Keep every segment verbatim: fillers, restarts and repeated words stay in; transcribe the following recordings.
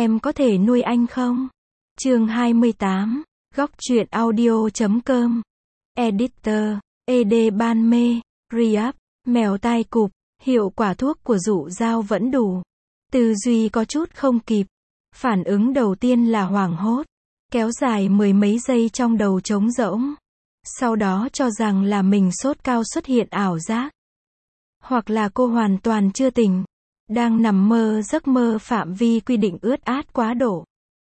em có thể nuôi anh không? Chương hai mươi tám, góc truyện audio chấm com. Editor, ed Ban Mê, Reup, mèo tai cụp, hiệu quả thuốc của dụ dao vẫn đủ. Tư duy có chút không kịp. Phản ứng đầu tiên là hoảng hốt, kéo dài mười mấy giây trong đầu trống rỗng. Sau đó cho rằng là mình sốt cao xuất hiện ảo giác. Hoặc là cô hoàn toàn chưa tỉnh, đang nằm mơ giấc mơ phạm vi quy định ướt át quá độ.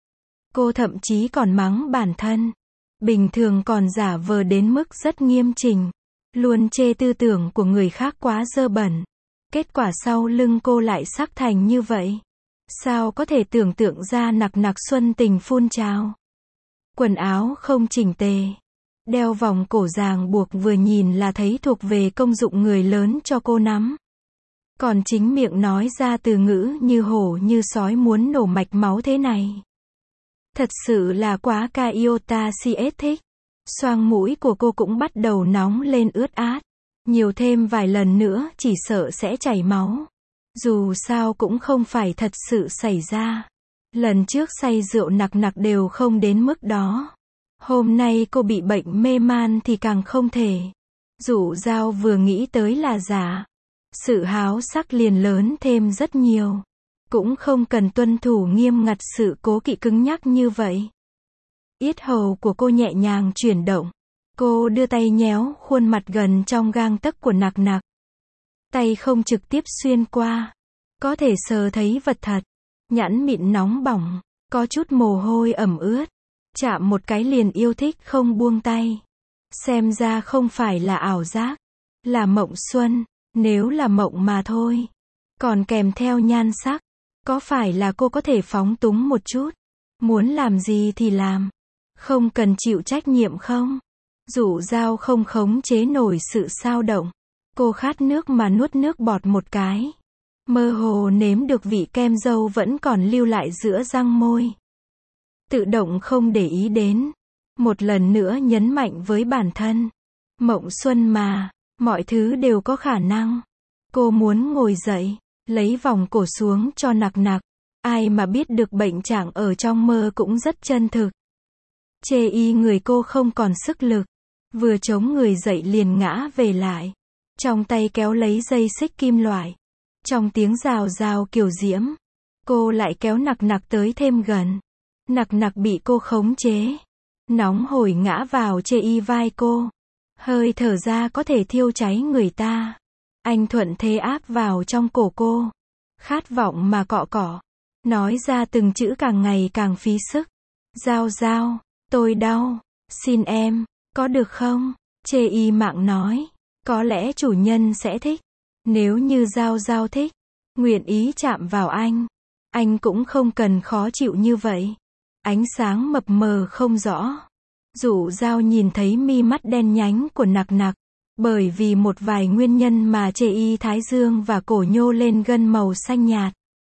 Cô thậm chí còn mắng bản thân. Bình thường còn giả vờ đến mức rất nghiêm chỉnh. Luôn chê tư tưởng của người khác quá dơ bẩn. Kết quả sau lưng cô lại sắc thành như vậy. Sao có thể tưởng tượng ra nặc nặc xuân tình phun trào. Quần áo không chỉnh tề. Đeo vòng cổ ràng buộc vừa nhìn là thấy thuộc về công dụng người lớn cho cô nắm. Còn chính miệng nói ra từ ngữ như hổ như sói muốn nổ mạch máu thế này. Thật sự là quá Kaiota cs thích. Xoang mũi của cô cũng bắt đầu nóng lên ướt át. Nhiều thêm vài lần nữa chỉ sợ sẽ chảy máu. Dù sao cũng không phải thật sự xảy ra. Lần trước say rượu nặc nặc đều không đến mức đó. Hôm nay cô bị bệnh mê man thì càng không thể. Dụ dao vừa nghĩ tới là giả. Sự háo sắc liền lớn thêm rất nhiều. Cũng không cần tuân thủ nghiêm ngặt sự cố kỵ cứng nhắc như vậy. Yết hầu của cô nhẹ nhàng chuyển động. Cô đưa tay nhéo khuôn mặt gần trong gang tấc của nặc nặc. Tay không trực tiếp xuyên qua. Có thể sờ thấy vật thật. Nhẵn mịn nóng bỏng. Có chút mồ hôi ẩm ướt. Chạm một cái liền yêu thích không buông tay. Xem ra không phải là ảo giác. Là mộng xuân. Nếu là mộng mà thôi. Còn kèm theo nhan sắc. Có phải là cô có thể phóng túng một chút? Muốn làm gì thì làm. Không cần chịu trách nhiệm không? Dụ dao không khống chế nổi sự xao động. Cô khát nước mà nuốt nước bọt một cái. Mơ hồ nếm được vị kem dâu vẫn còn lưu lại giữa răng môi. Tự động không để ý đến. Một lần nữa nhấn mạnh với bản thân. Mộng xuân mà, mọi thứ đều có khả năng. Cô muốn ngồi dậy, lấy vòng cổ xuống cho nặc nặc. Ai mà biết được bệnh trạng ở trong mơ cũng rất chân thực. Chê y người cô không còn sức lực. Vừa chống người dậy liền ngã về lại. Trong tay kéo lấy dây xích kim loại. Trong tiếng rào rào kiều diễm. Cô lại kéo nặc nặc tới thêm gần. Nặc nặc bị cô khống chế. Nóng hổi ngã vào chê y vai cô. Hơi thở ra có thể thiêu cháy người ta. Anh thuận thế áp vào trong cổ cô. Khát vọng mà cọ cọ. Nói ra từng chữ càng ngày càng phí sức. Dao dao, tôi đau. Xin em, có được không? Chê y mạng nói. Có lẽ chủ nhân sẽ thích. Nếu như dao dao thích. Nguyện ý chạm vào anh. Anh cũng không cần khó chịu như vậy. Ánh sáng mập mờ không rõ. Dụ dao nhìn thấy mi mắt đen nhánh của nặc nặc. Bởi vì một vài nguyên nhân mà chê y thái dương và cổ nhô lên gân màu xanh nhạt.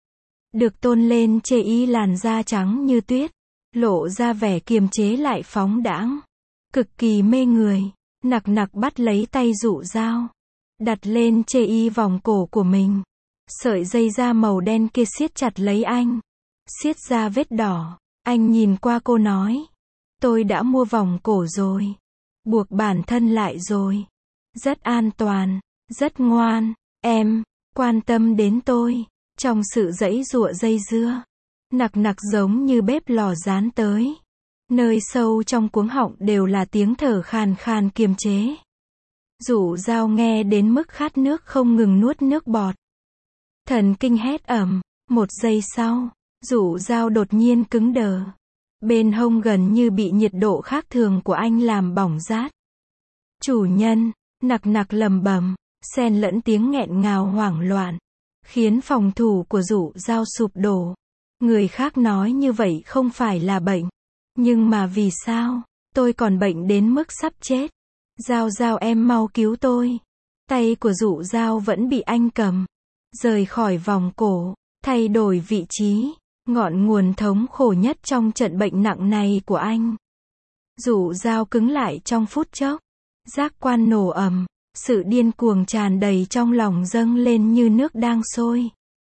Được tôn lên chê y làn da trắng như tuyết. Lộ ra vẻ kiềm chế lại phóng đãng. Cực kỳ mê người. Nặc nặc bắt lấy tay dụ dao. Đặt lên chê y vòng cổ của mình. Sợi dây da màu đen kia siết chặt lấy anh. Siết ra vết đỏ. Anh nhìn qua cô nói. Tôi đã mua vòng cổ rồi. Buộc bản thân lại rồi. Rất an toàn. Rất ngoan. Em, quan tâm đến tôi. Trong sự giãy giụa dây dưa. Nặc nặc giống như bếp lò dán tới. Nơi sâu trong cuống họng đều là tiếng thở khàn khàn kiềm chế. Dụ dao nghe đến mức khát nước không ngừng nuốt nước bọt. Thần kinh hét ầm. Một giây sau, dụ dao đột nhiên cứng đờ. Bên hông gần như bị nhiệt độ khác thường của anh làm bỏng rát. Chủ nhân, nặc nặc lầm bầm, xen lẫn tiếng nghẹn ngào hoảng loạn. Khiến phòng thủ của dụ dao sụp đổ. Người khác nói như vậy không phải là bệnh. Nhưng mà vì sao? Tôi còn bệnh đến mức sắp chết. Dao dao em mau cứu tôi. Tay của dụ dao vẫn bị anh cầm. Rời khỏi vòng cổ. Thay đổi vị trí. Ngọn nguồn thống khổ nhất trong trận bệnh nặng này của anh. Dụ dao cứng lại trong phút chốc. Giác quan nổ ầm. Sự điên cuồng tràn đầy trong lòng dâng lên như nước đang sôi.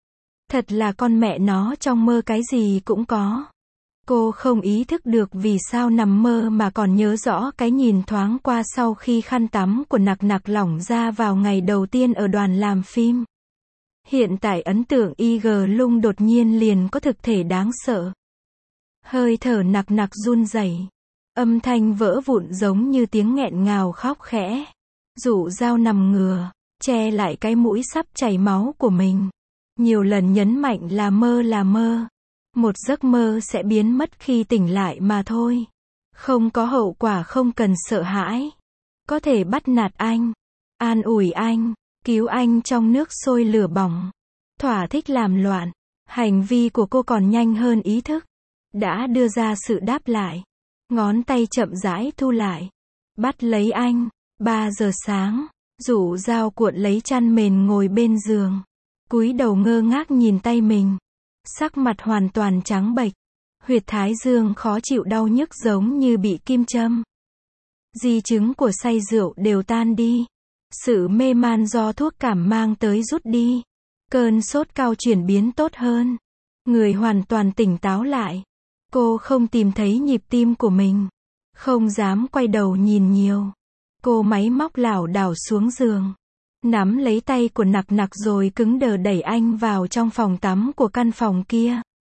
Thật là con mẹ nó trong mơ cái gì cũng có. Cô không ý thức được vì sao nằm mơ mà còn nhớ rõ cái nhìn thoáng qua sau khi khăn tắm của Nặc Nặc lỏng ra vào ngày đầu tiên ở đoàn làm phim. Hiện tại ấn tượng i giê Lung đột nhiên liền có thực thể đáng sợ. Hơi thở Nặc Nặc run rẩy, âm thanh vỡ vụn giống như tiếng nghẹn ngào khóc khẽ. Dụ Dao nằm ngửa, che lại cái mũi sắp chảy máu của mình. Nhiều lần nhấn mạnh là mơ là mơ. Một giấc mơ sẽ biến mất khi tỉnh lại mà thôi. Không có hậu quả, không cần sợ hãi. Có thể bắt nạt anh, an ủi anh, cứu anh trong nước sôi lửa bỏng. Thỏa thích làm loạn. Hành vi của cô còn nhanh hơn ý thức. Đã đưa ra sự đáp lại. Ngón tay chậm rãi thu lại. Bắt lấy anh. ba giờ sáng. Dụ Dao cuộn lấy chăn mền ngồi bên giường. Cúi đầu ngơ ngác nhìn tay mình. Sắc mặt hoàn toàn trắng bệch. Huyệt thái dương khó chịu đau nhức giống như bị kim châm. Di chứng của say rượu đều tan đi. Sự mê man do thuốc cảm mang tới rút đi. Cơn sốt cao chuyển biến tốt hơn. Người hoàn toàn tỉnh táo lại. Cô không tìm thấy nhịp tim của mình. Không dám quay đầu nhìn nhiều. Cô máy móc lảo đảo xuống giường. Nắm lấy tay của Nặc Nặc rồi cứng đờ đẩy anh vào trong phòng tắm của căn phòng kia.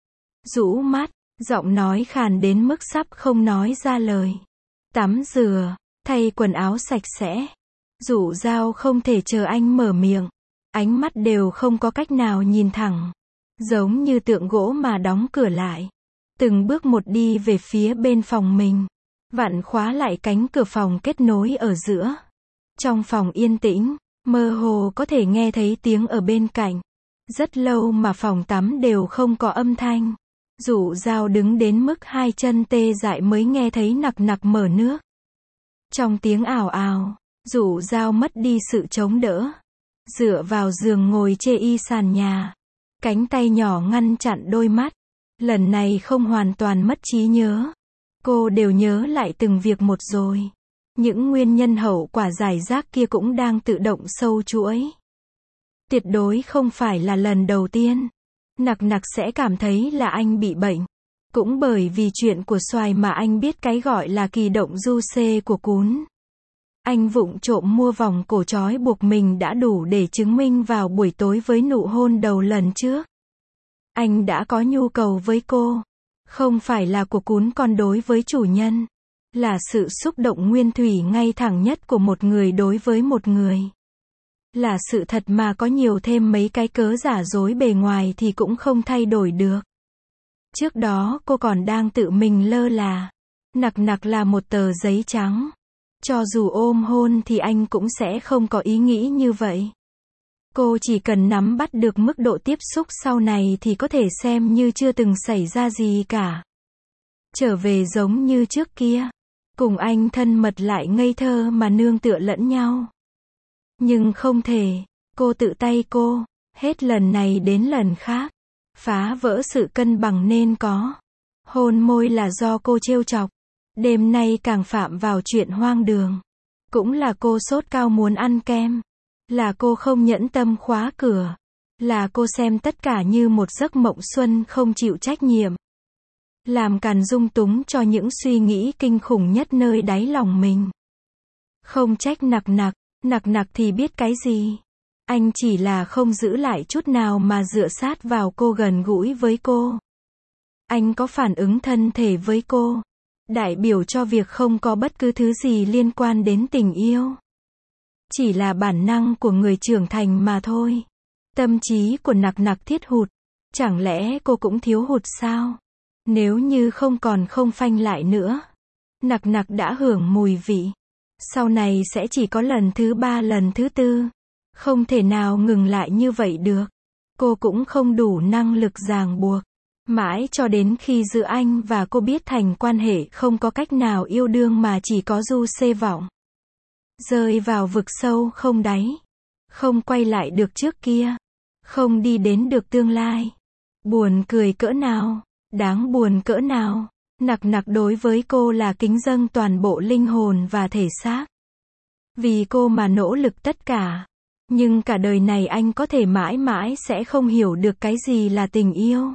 Rũ mắt, giọng nói khàn đến mức sắp không nói ra lời. Tắm rửa, thay quần áo sạch sẽ. Dụ Dao không thể chờ anh mở miệng. Ánh mắt đều không có cách nào nhìn thẳng. Giống như tượng gỗ mà đóng cửa lại. Từng bước một đi về phía bên phòng mình. Vặn khóa lại cánh cửa phòng kết nối ở giữa. Trong phòng yên tĩnh, mơ hồ có thể nghe thấy tiếng ở bên cạnh. Rất lâu mà phòng tắm đều không có âm thanh. Dụ Dao đứng đến mức hai chân tê dại mới nghe thấy Nặc Nặc mở nước. Trong tiếng ào ào, Dụ Dao mất đi sự chống đỡ. Dựa vào giường ngồi chê y sàn nhà. Cánh tay nhỏ ngăn chặn đôi mắt. Lần này không hoàn toàn mất trí nhớ. Cô đều nhớ lại từng việc một rồi. Những nguyên nhân hậu quả giải rác kia cũng đang tự động sâu chuỗi. Tuyệt đối không phải là lần đầu tiên. Nặc Nặc sẽ cảm thấy là anh bị bệnh. Cũng bởi vì chuyện của xoài mà anh biết cái gọi là kỳ động du xê của cún. Anh vụng trộm mua vòng cổ trói buộc mình đã đủ để chứng minh vào buổi tối với nụ hôn đầu lần trước. Anh đã có nhu cầu với cô. Không phải là của cún con đối với chủ nhân. Là sự xúc động nguyên thủy ngay thẳng nhất của một người đối với một người. Là sự thật mà có nhiều thêm mấy cái cớ giả dối bề ngoài thì cũng không thay đổi được. Trước đó cô còn đang tự mình lơ là. Nặc Nặc là một tờ giấy trắng. Cho dù ôm hôn thì anh cũng sẽ không có ý nghĩ như vậy. Cô chỉ cần nắm bắt được mức độ tiếp xúc sau này thì có thể xem như chưa từng xảy ra gì cả. Trở về giống như trước kia. Cùng anh thân mật lại ngây thơ mà nương tựa lẫn nhau. Nhưng không thể. Cô tự tay cô. Hết lần này đến lần khác. Phá vỡ sự cân bằng nên có. Hôn môi là do cô trêu chọc. Đêm nay càng phạm vào chuyện hoang đường. Cũng là cô sốt cao muốn ăn kem. Là cô không nhẫn tâm khóa cửa. Là cô xem tất cả như một giấc mộng xuân không chịu trách nhiệm. Làm càn dung túng cho những suy nghĩ kinh khủng nhất nơi đáy lòng mình. Không trách Nặc Nặc. Nặc Nặc thì biết cái gì. Anh chỉ là không giữ lại chút nào mà dựa sát vào cô, gần gũi với cô. Anh có phản ứng thân thể với cô. Đại biểu cho việc không có bất cứ thứ gì liên quan đến tình yêu. Chỉ là bản năng của người trưởng thành mà thôi. Tâm trí của Nặc Nặc thiết hụt. Chẳng lẽ cô cũng thiếu hụt sao? Nếu như không còn không phanh lại nữa. Nặc Nặc đã hưởng mùi vị. Sau này sẽ chỉ có lần thứ ba, lần thứ tư. Không thể nào ngừng lại như vậy được. Cô cũng không đủ năng lực ràng buộc. Mãi cho đến khi giữa anh và cô biết thành quan hệ không có cách nào yêu đương mà chỉ có du xê vọng. Rơi vào vực sâu không đáy. Không quay lại được trước kia. Không đi đến được tương lai. Buồn cười cỡ nào. Đáng buồn cỡ nào. Nặc Nặc đối với cô là kính dâng toàn bộ linh hồn và thể xác. Vì cô mà nỗ lực tất cả. Nhưng cả đời này anh có thể mãi mãi sẽ không hiểu được cái gì là tình yêu.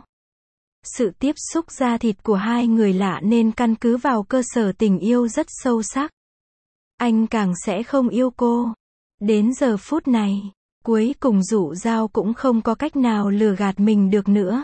Sự tiếp xúc da thịt của hai người lạ nên căn cứ vào cơ sở tình yêu rất sâu sắc. Anh càng sẽ không yêu cô. Đến giờ phút này, cuối cùng Dụ Dao cũng không có cách nào lừa gạt mình được nữa.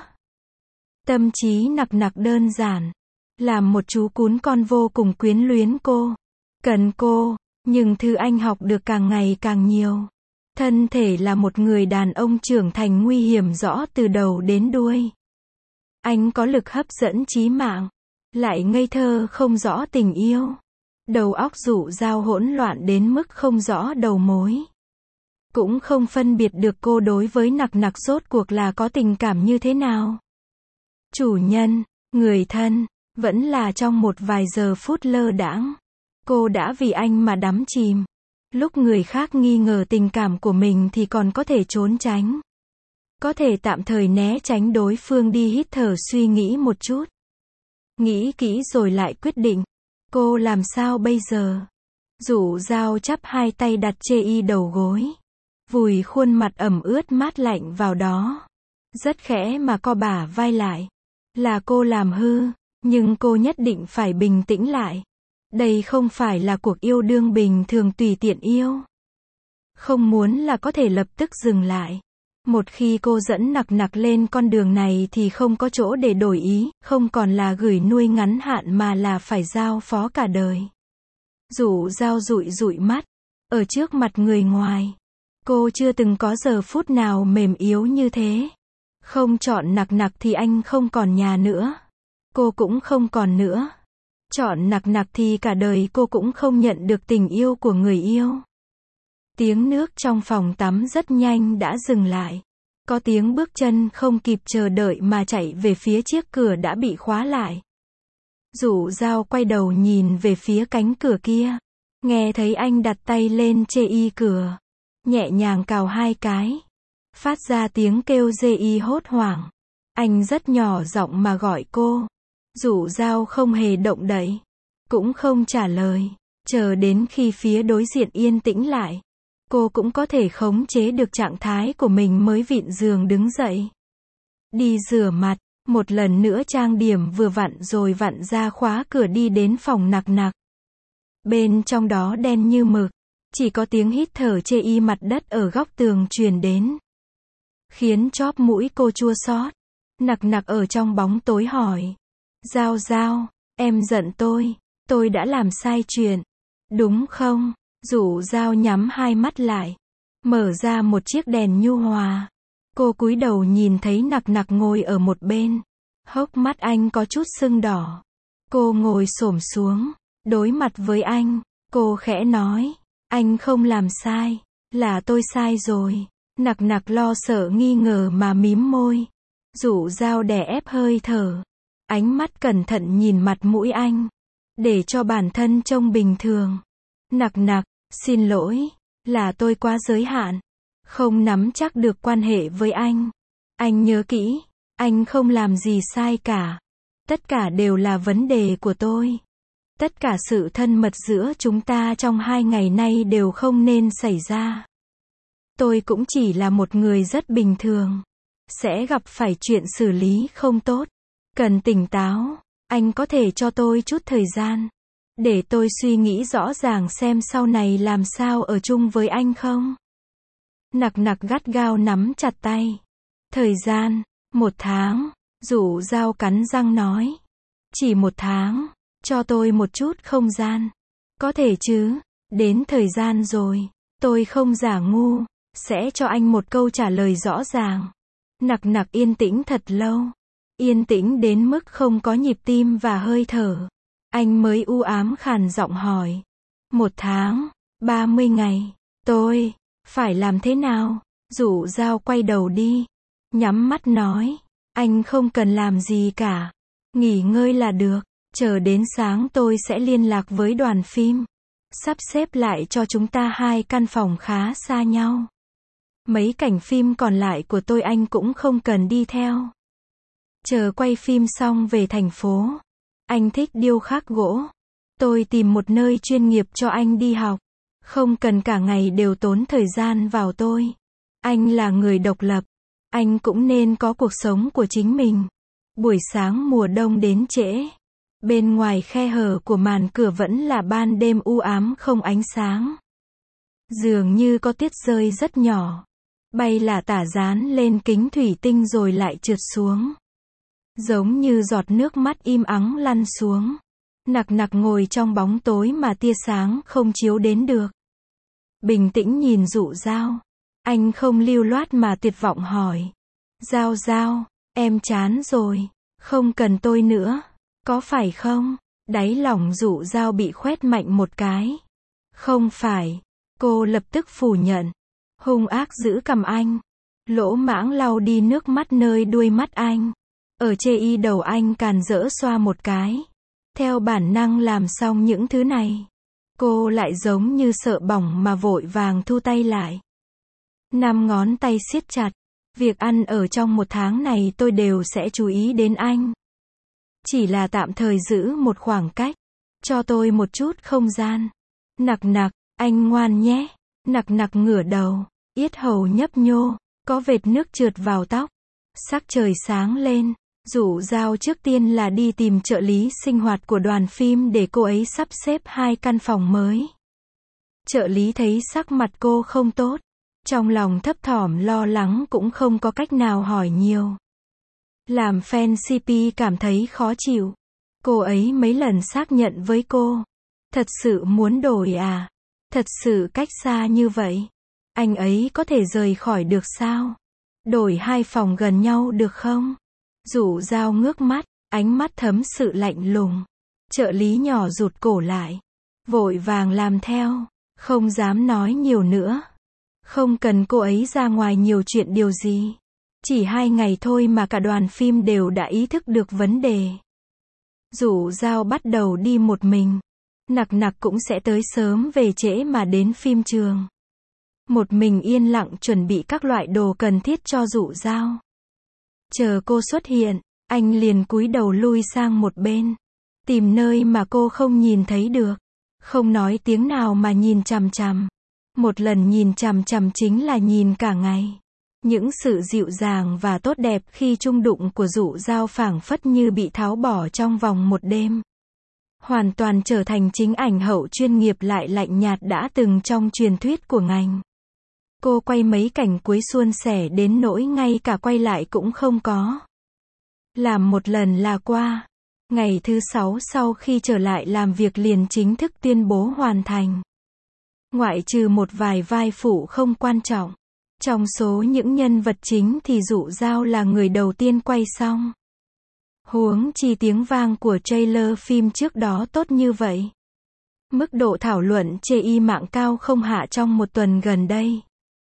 Tâm trí Nặc Nặc đơn giản. Làm một chú cún con vô cùng quyến luyến cô. Cần cô, nhưng thứ anh học được càng ngày càng nhiều. Thân thể là một người đàn ông trưởng thành nguy hiểm rõ từ đầu đến đuôi. Anh có lực hấp dẫn chí mạng, lại ngây thơ không rõ tình yêu. Đầu óc Dụ Dao hỗn loạn đến mức không rõ đầu mối. Cũng không phân biệt được cô đối với Nặc Nặc rốt cuộc là có tình cảm như thế nào. Chủ nhân, người thân, vẫn là trong một vài giờ phút lơ đãng. Cô đã vì anh mà đắm chìm. Lúc người khác nghi ngờ tình cảm của mình thì còn có thể trốn tránh. Có thể tạm thời né tránh đối phương đi hít thở suy nghĩ một chút. Nghĩ kỹ rồi lại quyết định. Cô làm sao bây giờ? Dụ Dao chắp hai tay đặt chê y đầu gối. Vùi khuôn mặt ẩm ướt mát lạnh vào đó. Rất khẽ mà co bả vai lại. Là cô làm hư, nhưng cô nhất định phải bình tĩnh lại. Đây không phải là cuộc yêu đương bình thường tùy tiện yêu. Không muốn là có thể lập tức dừng lại. Một khi cô dẫn Nặc Nặc lên con đường này thì không có chỗ để đổi ý, không còn là gửi nuôi ngắn hạn mà là phải giao phó cả đời. Dụ Dao dụi dụi mắt, ở trước mặt người ngoài. Cô chưa từng có giờ phút nào mềm yếu như thế. Không chọn Nặc Nặc thì anh không còn nhà nữa. Cô cũng không còn nữa. Chọn Nặc Nặc thì cả đời cô cũng không nhận được tình yêu của người yêu. Tiếng nước trong phòng tắm rất nhanh đã dừng lại. Có tiếng bước chân không kịp chờ đợi mà chạy về phía chiếc cửa đã bị khóa lại. Dụ Dao quay đầu nhìn về phía cánh cửa kia. Nghe thấy anh đặt tay lên chê y cửa. Nhẹ nhàng cào hai cái. Phát ra tiếng kêu dê y hốt hoảng. Anh rất nhỏ giọng mà gọi cô. Dụ Dao không hề động đậy. Cũng không trả lời. Chờ đến khi phía đối diện yên tĩnh lại. Cô cũng có thể khống chế được trạng thái của mình mới vịn giường đứng dậy. Đi rửa mặt, một lần nữa trang điểm vừa vặn rồi vặn ra khóa cửa đi đến phòng Nặc Nặc. Bên trong đó đen như mực, chỉ có tiếng hít thở chê y mặt đất ở góc tường truyền đến. Khiến chóp mũi cô chua xót. Nặc Nặc ở trong bóng tối hỏi. Dao Dao, em giận tôi, tôi đã làm sai chuyện, đúng không? Dụ Dao nhắm hai mắt lại, mở ra một chiếc đèn nhu hòa. Cô cúi đầu nhìn thấy Nặc Nặc ngồi ở một bên. Hốc mắt anh có chút sưng đỏ. Cô ngồi xổm xuống, đối mặt với anh. Cô khẽ nói, anh không làm sai, là tôi sai rồi. Nặc Nặc lo sợ nghi ngờ mà mím môi. Dụ Dao đè ép hơi thở. Ánh mắt cẩn thận nhìn mặt mũi anh. Để cho bản thân trông bình thường. Nặc Nặc, xin lỗi, là tôi quá giới hạn. Không nắm chắc được quan hệ với anh. Anh nhớ kỹ, anh không làm gì sai cả. Tất cả đều là vấn đề của tôi. Tất cả sự thân mật giữa chúng ta trong hai ngày nay đều không nên xảy ra. Tôi cũng chỉ là một người rất bình thường. Sẽ gặp phải chuyện xử lý không tốt. Cần tỉnh táo. Anh có thể cho tôi chút thời gian. Để tôi suy nghĩ rõ ràng xem sau này làm sao ở chung với anh không? Nặc Nặc gắt gao nắm chặt tay. Thời gian, một tháng. Dụ Dao cắn răng nói. Chỉ một tháng. Cho tôi một chút không gian. Có thể chứ. Đến thời gian rồi. Tôi không giả ngu. Sẽ cho anh một câu trả lời rõ ràng. Nặc Nặc yên tĩnh thật lâu. Yên tĩnh đến mức không có nhịp tim và hơi thở. Anh mới u ám khàn giọng hỏi. Một tháng, ba mươi ngày, tôi, phải làm thế nào? Dụ Dao quay đầu đi. Nhắm mắt nói. Anh không cần làm gì cả. Nghỉ ngơi là được. Chờ đến sáng tôi sẽ liên lạc với đoàn phim. Sắp xếp lại cho chúng ta hai căn phòng khá xa nhau. Mấy cảnh phim còn lại của tôi anh cũng không cần đi theo. Chờ quay phim xong về thành phố. Anh thích điêu khắc gỗ. Tôi tìm một nơi chuyên nghiệp cho anh đi học. Không cần cả ngày đều tốn thời gian vào tôi. Anh là người độc lập. Anh cũng nên có cuộc sống của chính mình. Buổi sáng mùa đông đến trễ. Bên ngoài khe hở của màn cửa vẫn là ban đêm u ám không ánh sáng. Dường như có tiết rơi rất nhỏ. Bay là tả dán lên kính thủy tinh rồi lại trượt xuống. Giống như giọt nước mắt im ắng lăn xuống. Nặc nặc ngồi trong bóng tối mà tia sáng không chiếu đến được. Bình tĩnh nhìn Dụ Dao. Anh không lưu loát mà tuyệt vọng hỏi. Dao Dao, em chán rồi. Không cần tôi nữa. Có phải không? Đáy lòng Dụ Dao bị khoét mạnh một cái. Không phải. Cô lập tức phủ nhận. Hung ác giữ cầm anh. Lỗ mãng lau đi nước mắt nơi đuôi mắt anh. Ở chê y đầu anh càn rỡ xoa một cái. Theo bản năng làm xong những thứ này. Cô lại giống như sợ bỏng mà vội vàng thu tay lại. Năm ngón tay siết chặt. Việc ăn ở trong một tháng này tôi đều sẽ chú ý đến anh. Chỉ là tạm thời giữ một khoảng cách. Cho tôi một chút không gian. Nặc nặc, anh ngoan nhé. Nặc nặc ngửa đầu. Yết hầu nhấp nhô. Có vệt nước trượt vào tóc. Sắc trời sáng lên. Dụ Dao trước tiên là đi tìm trợ lý sinh hoạt của đoàn phim để cô ấy sắp xếp hai căn phòng mới. Trợ lý thấy sắc mặt cô không tốt. Trong lòng thấp thỏm lo lắng cũng không có cách nào hỏi nhiều. Làm fan xê pê cảm thấy khó chịu. Cô ấy mấy lần xác nhận với cô. Thật sự muốn đổi à? Thật sự cách xa như vậy. Anh ấy có thể rời khỏi được sao? Đổi hai phòng gần nhau được không? Dụ Dao ngước mắt, ánh mắt thấm sự lạnh lùng. Trợ lý nhỏ rụt cổ lại. Vội vàng làm theo. Không dám nói nhiều nữa. Không cần cô ấy ra ngoài nhiều chuyện điều gì. Chỉ hai ngày thôi mà cả đoàn phim đều đã ý thức được vấn đề. Dụ Dao bắt đầu đi một mình. Nặc nặc cũng sẽ tới sớm về trễ mà đến phim trường. Một mình yên lặng chuẩn bị các loại đồ cần thiết cho Dụ Dao. Chờ cô xuất hiện, anh liền cúi đầu lui sang một bên. Tìm nơi mà cô không nhìn thấy được. Không nói tiếng nào mà nhìn chằm chằm. Một lần nhìn chằm chằm chính là nhìn cả ngày. Những sự dịu dàng và tốt đẹp khi chung đụng của Dụ Dao phảng phất như bị tháo bỏ trong vòng một đêm. Hoàn toàn trở thành chính ảnh hậu chuyên nghiệp lại lạnh nhạt đã từng trong truyền thuyết của ngành. Cô quay mấy cảnh cuối suôn sẻ đến nỗi ngay cả quay lại cũng không có. Làm một lần là qua. Ngày thứ sáu sau khi trở lại làm việc liền chính thức tuyên bố hoàn thành. Ngoại trừ một vài vai phụ không quan trọng. Trong số những nhân vật chính thì Dụ Dao là người đầu tiên quay xong. Huống chi tiếng vang của trailer phim trước đó tốt như vậy. Mức độ thảo luận chê y mạng cao không hạ trong một tuần gần đây.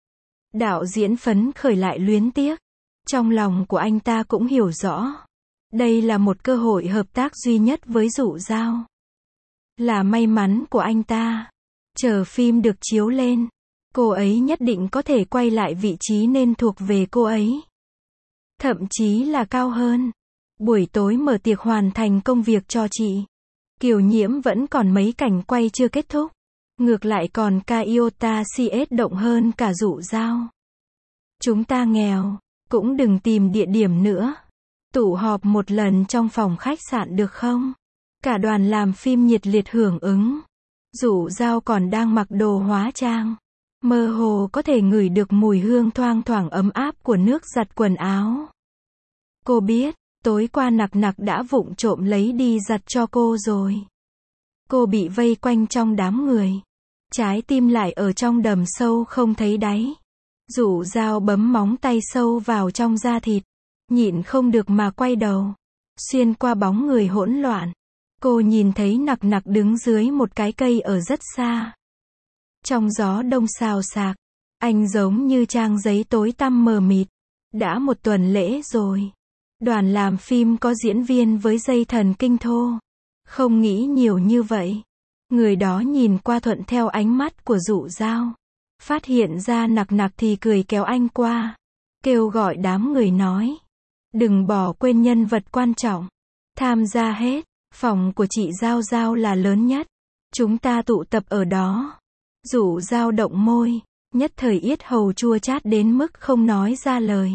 Đạo diễn phấn khởi lại luyến tiếc. Trong lòng của anh ta cũng hiểu rõ. Đây là một cơ hội hợp tác duy nhất với Dụ Dao. Là may mắn của anh ta. Chờ phim được chiếu lên. Cô ấy nhất định có thể quay lại vị trí nên thuộc về cô ấy. Thậm chí là cao hơn. Buổi tối mở tiệc hoàn thành công việc cho chị. Kiều Nhiễm vẫn còn mấy cảnh quay chưa kết thúc. Ngược lại còn ca iota cs động hơn cả Dụ Dao. Chúng ta nghèo. Cũng đừng tìm địa điểm nữa. Tụ họp một lần trong phòng khách sạn được không? Cả đoàn làm phim nhiệt liệt hưởng ứng. Dụ Dao còn đang mặc đồ hóa trang. Mơ hồ có thể ngửi được mùi hương thoang thoảng ấm áp của nước giặt quần áo. Cô biết, tối qua Nặc Nặc đã vụng trộm lấy đi giặt cho cô rồi. Cô bị vây quanh trong đám người. Trái tim lại ở trong đầm sâu không thấy đáy. Dụ Dao bấm móng tay sâu vào trong da thịt. Nhịn không được mà quay đầu. Xuyên qua bóng người hỗn loạn. Cô nhìn thấy Nặc Nặc đứng dưới một cái cây ở rất xa. Trong gió đông xào xạc. Anh giống như trang giấy tối tăm mờ mịt. Đã một tuần lễ rồi. Đoàn làm phim có diễn viên với dây thần kinh thô. Không nghĩ nhiều như vậy. Người đó nhìn qua thuận theo ánh mắt của Dụ Dao. Phát hiện ra Nặc Nặc thì cười kéo anh qua. Kêu gọi đám người nói. Đừng bỏ quên nhân vật quan trọng. Tham gia hết. Phòng của chị Giao Giao là lớn nhất. Chúng ta tụ tập ở đó. Dụ Dao động môi, nhất thời yết hầu chua chát đến mức không nói ra lời.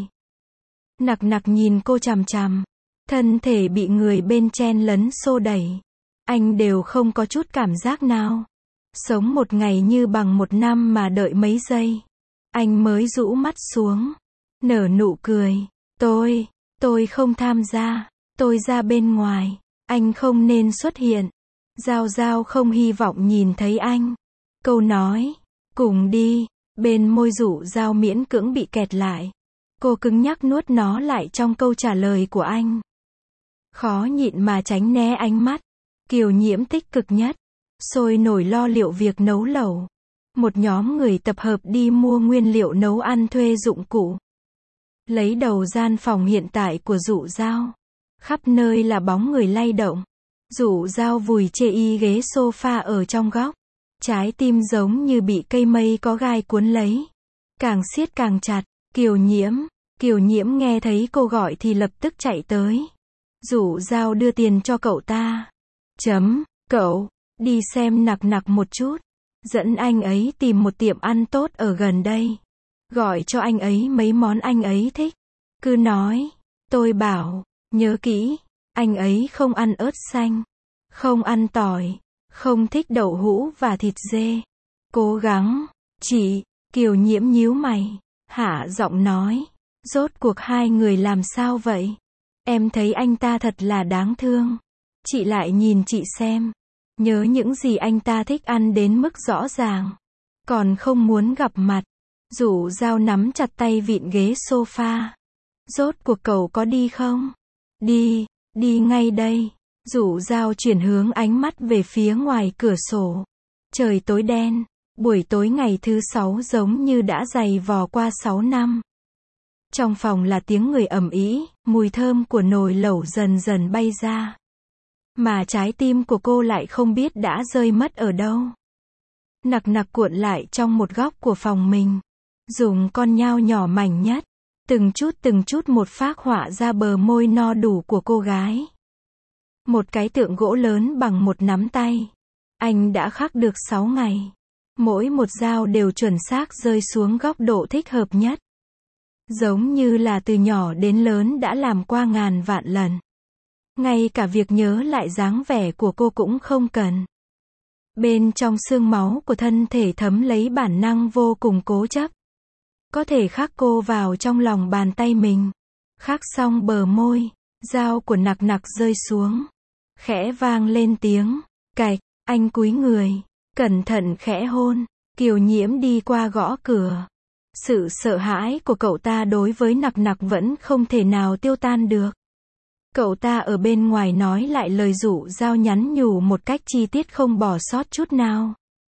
Nặc nặc nhìn cô chằm chằm, thân thể bị người bên chen lấn xô đẩy. Anh đều không có chút cảm giác nào. Sống một ngày như bằng một năm mà đợi mấy giây. Anh mới rũ mắt xuống, nở nụ cười. Tôi, tôi không tham gia, tôi ra bên ngoài, anh không nên xuất hiện. Dao Dao không hy vọng nhìn thấy anh. Câu nói, cùng đi, bên môi Dụ Dao miễn cưỡng bị kẹt lại. Cô cứng nhắc nuốt nó lại trong câu trả lời của anh. Khó nhịn mà tránh né ánh mắt. Kiều Nhiễm tích cực nhất, sôi nổi lo liệu việc nấu lẩu. Một nhóm người tập hợp đi mua nguyên liệu nấu ăn, thuê dụng cụ. Lấy đầu gian phòng hiện tại của Dụ Dao. Khắp nơi là bóng người lay động. Dụ Dao vùi chê y ghế sofa ở trong góc. Trái tim giống như bị cây mây có gai cuốn lấy. Càng siết càng chặt. Kiều Nhiễm, Kiều Nhiễm nghe thấy cô gọi thì lập tức chạy tới. Dụ Dao đưa tiền cho cậu ta. Chấm, cậu, đi xem Nặc Nặc một chút. Dẫn anh ấy tìm một tiệm ăn tốt ở gần đây. Gọi cho anh ấy mấy món anh ấy thích. Cứ nói, tôi bảo, nhớ kỹ, anh ấy không ăn ớt xanh, không ăn tỏi, không thích đậu hũ và thịt dê. Cố gắng, chị, Kiều Nhiễm nhíu mày, hạ giọng nói, rốt cuộc hai người làm sao vậy? Em thấy anh ta thật là đáng thương. Chị lại nhìn chị xem. Nhớ những gì anh ta thích ăn đến mức rõ ràng. Còn không muốn gặp mặt. Dụ Dao nắm chặt tay vịn ghế sofa. Rốt cuộc cậu có đi không? Đi, đi ngay đây. Dụ Dao chuyển hướng ánh mắt về phía ngoài cửa sổ. Trời tối đen. Buổi tối ngày thứ sáu giống như đã dày vò qua sáu năm. Trong phòng là tiếng người ầm ĩ, mùi thơm của nồi lẩu dần dần bay ra. Mà trái tim của cô lại không biết đã rơi mất ở đâu. Nặc Nặc cuộn lại trong một góc của phòng mình. Dùng con nhao nhỏ mảnh nhất. Từng chút từng chút một phác họa ra bờ môi no đủ của cô gái. Một cái tượng gỗ lớn bằng một nắm tay. Anh đã khắc được sáu ngày. Mỗi một dao đều chuẩn xác rơi xuống góc độ thích hợp nhất. Giống như là từ nhỏ đến lớn đã làm qua ngàn vạn lần. Ngay cả việc nhớ lại dáng vẻ của cô cũng không cần. Bên trong xương máu của thân thể thấm lấy bản năng vô cùng cố chấp. Có thể khắc cô vào trong lòng bàn tay mình. Khắc xong bờ môi, dao của Nặc Nặc rơi xuống. Khẽ vang lên tiếng, cạch, anh cúi người, cẩn thận khẽ hôn. Kiều Nhiễm đi qua gõ cửa. Sự sợ hãi của cậu ta đối với Nặc Nặc vẫn không thể nào tiêu tan được. Cậu ta ở bên ngoài nói lại lời Dụ Dao nhắn nhủ một cách chi tiết không bỏ sót chút nào.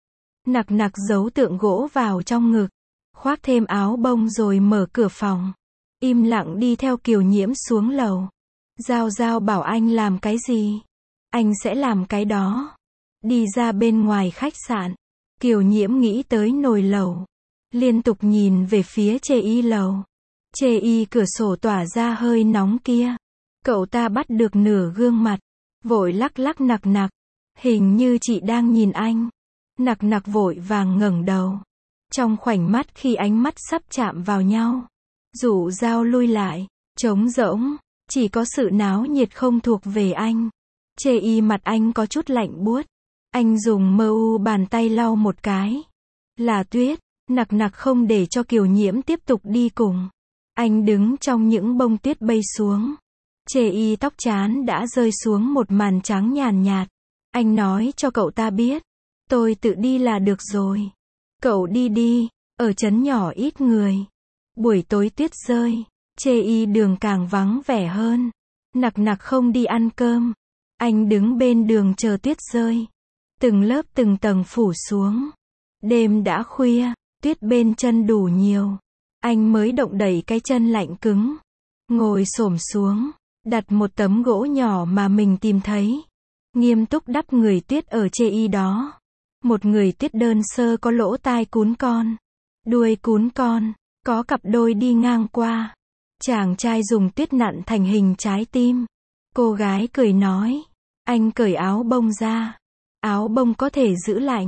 Nặc Nặc giấu tượng gỗ vào trong ngực, khoác thêm áo bông rồi mở cửa phòng. Im lặng đi theo Kiều Nhiễm xuống lầu. Dao Dao bảo anh làm cái gì? Anh sẽ làm cái đó. Đi ra bên ngoài khách sạn. Kiều Nhiễm nghĩ tới nồi lẩu. Liên tục nhìn về phía chê y lầu. Chê y cửa sổ tỏa ra hơi nóng kia. Cậu ta bắt được nửa gương mặt. Vội lắc lắc Nặc Nặc. Hình như chị đang nhìn anh. Nặc Nặc vội vàng ngẩng đầu. Trong khoảnh mắt khi ánh mắt sắp chạm vào nhau. Dụ Dao lui lại. Trống rỗng. Chỉ có sự náo nhiệt không thuộc về anh. Chê y mặt anh có chút lạnh buốt. Anh dùng mơ u bàn tay lau một cái. Là tuyết. Nặc Nặc không để cho Kiều Nhiễm tiếp tục đi cùng. Anh đứng trong những bông tuyết bay xuống. Chê y tóc chán đã rơi xuống một màn trắng nhàn nhạt. Anh nói cho cậu ta biết. Tôi tự đi là được rồi. Cậu đi đi, ở trấn nhỏ ít người. Buổi tối tuyết rơi, chê y đường càng vắng vẻ hơn. Nặc Nặc không đi ăn cơm. Anh đứng bên đường chờ tuyết rơi. Từng lớp từng tầng phủ xuống. Đêm đã khuya, tuyết bên chân đủ nhiều. Anh mới động đẩy cái chân lạnh cứng. Ngồi xổm xuống, đặt một tấm gỗ nhỏ mà mình tìm thấy. Nghiêm túc đắp người tuyết ở chê y đó. Một người tuyết đơn sơ có lỗ tai cún con. Đuôi cún con, có cặp đôi đi ngang qua. Chàng trai dùng tuyết nặn thành hình trái tim. Cô gái cười nói. Anh cởi áo bông ra. Áo bông có thể giữ lạnh.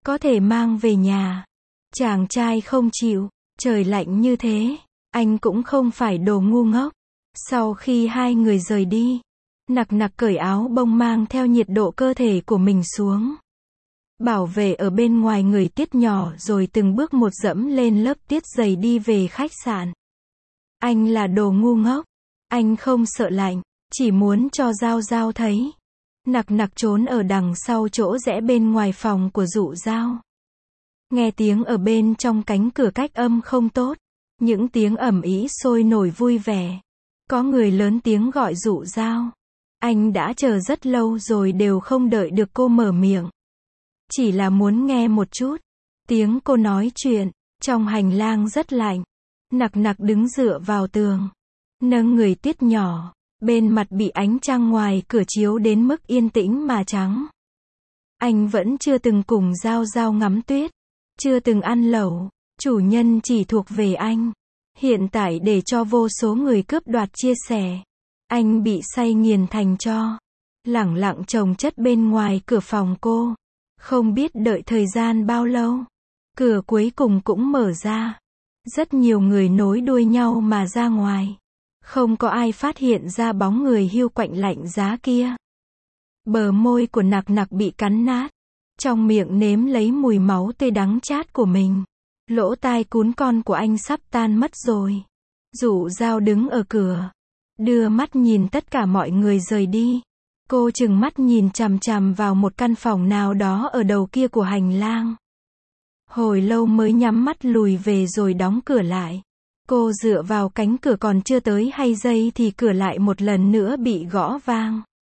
có thể mang về nhà. Chàng trai không chịu, trời lạnh như thế, anh cũng không phải đồ ngu ngốc. Sau khi hai người rời đi, Nặc Nặc cởi áo bông mang theo nhiệt độ cơ thể của mình xuống. Bảo vệ ở bên ngoài người Tiết nhỏ rồi từng bước một dẫm lên lớp tiết dày đi về khách sạn. Anh là đồ ngu ngốc. Anh không sợ lạnh, chỉ muốn cho Giao Giao thấy. Nặc Nặc trốn ở đằng sau chỗ rẽ bên ngoài phòng của Dụ Giao. Nghe tiếng ở bên trong cánh cửa cách âm không tốt. Những tiếng ầm ĩ sôi nổi vui vẻ. Có người lớn tiếng gọi Dụ Giao. Anh đã chờ rất lâu rồi đều không đợi được cô mở miệng. Chỉ là muốn nghe một chút. Tiếng cô nói chuyện. Trong hành lang rất lạnh. Nặc Nặc đứng dựa vào tường. Nâng người Tiết nhỏ. Bên mặt bị ánh trăng ngoài cửa chiếu đến mức yên tĩnh mà trắng. Anh vẫn chưa từng cùng Giao Giao ngắm tuyết. Chưa từng ăn lẩu. Chủ nhân chỉ thuộc về anh. Hiện tại để cho vô số người cướp đoạt chia sẻ. Anh bị say nghiền thành tro. Lẳng lặng chồng chất bên ngoài cửa phòng cô. Không biết đợi thời gian bao lâu. Cửa cuối cùng cũng mở ra. Rất nhiều người nối đuôi nhau mà ra ngoài. Không có ai phát hiện ra bóng người hiu quạnh lạnh giá kia. Bờ môi của Nặc Nặc bị cắn nát. Trong miệng nếm lấy mùi máu tươi đắng chát của mình. Lỗ tai cún con của anh sắp tan mất rồi. Dụ Giao đứng ở cửa. Đưa mắt nhìn tất cả mọi người rời đi. Cô chừng mắt nhìn chằm chằm vào một căn phòng nào đó ở đầu kia của hành lang. Hồi lâu mới nhắm mắt lùi về rồi đóng cửa lại. Cô dựa vào cánh cửa còn chưa tới hai giây thì cửa lại một lần nữa bị gõ vang.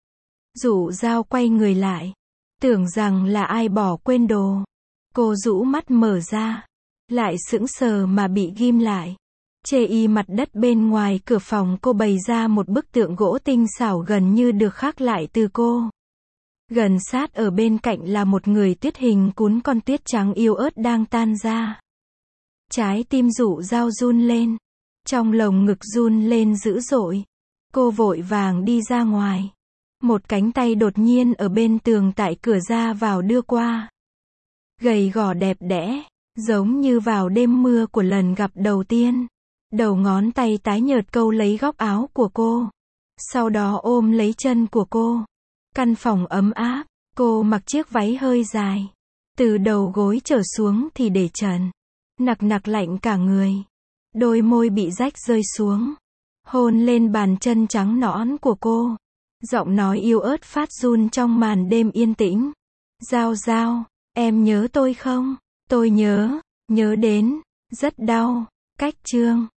Dụ Giao quay người lại. Tưởng rằng là ai bỏ quên đồ. Cô rũ mắt mở ra. Lại sững sờ mà bị ghim lại. Chê y mặt đất bên ngoài cửa phòng cô bày ra một bức tượng gỗ tinh xảo gần như được khắc lại từ cô. Gần sát ở bên cạnh là một người tuyết hình cún con tuyết trắng yếu ớt đang tan ra. Trái tim Dụ Giao run lên. Trong lồng ngực run lên dữ dội. Cô vội vàng đi ra ngoài. Một cánh tay đột nhiên ở bên tường tại cửa ra vào đưa qua. Gầy gò đẹp đẽ, giống như vào đêm mưa của lần gặp đầu tiên. Đầu ngón tay tái nhợt câu lấy góc áo của cô. Sau đó ôm lấy chân của cô. Căn phòng ấm áp, cô mặc chiếc váy hơi dài. Từ đầu gối trở xuống thì để trần. Nặc Nặc lạnh cả người. Đôi môi bị rách rơi xuống. Hôn lên bàn chân trắng nõn của cô. Giọng nói yếu ớt phát run trong màn đêm yên tĩnh. Giao Giao, em nhớ tôi không? Tôi nhớ, nhớ đến, rất đau. Cách chương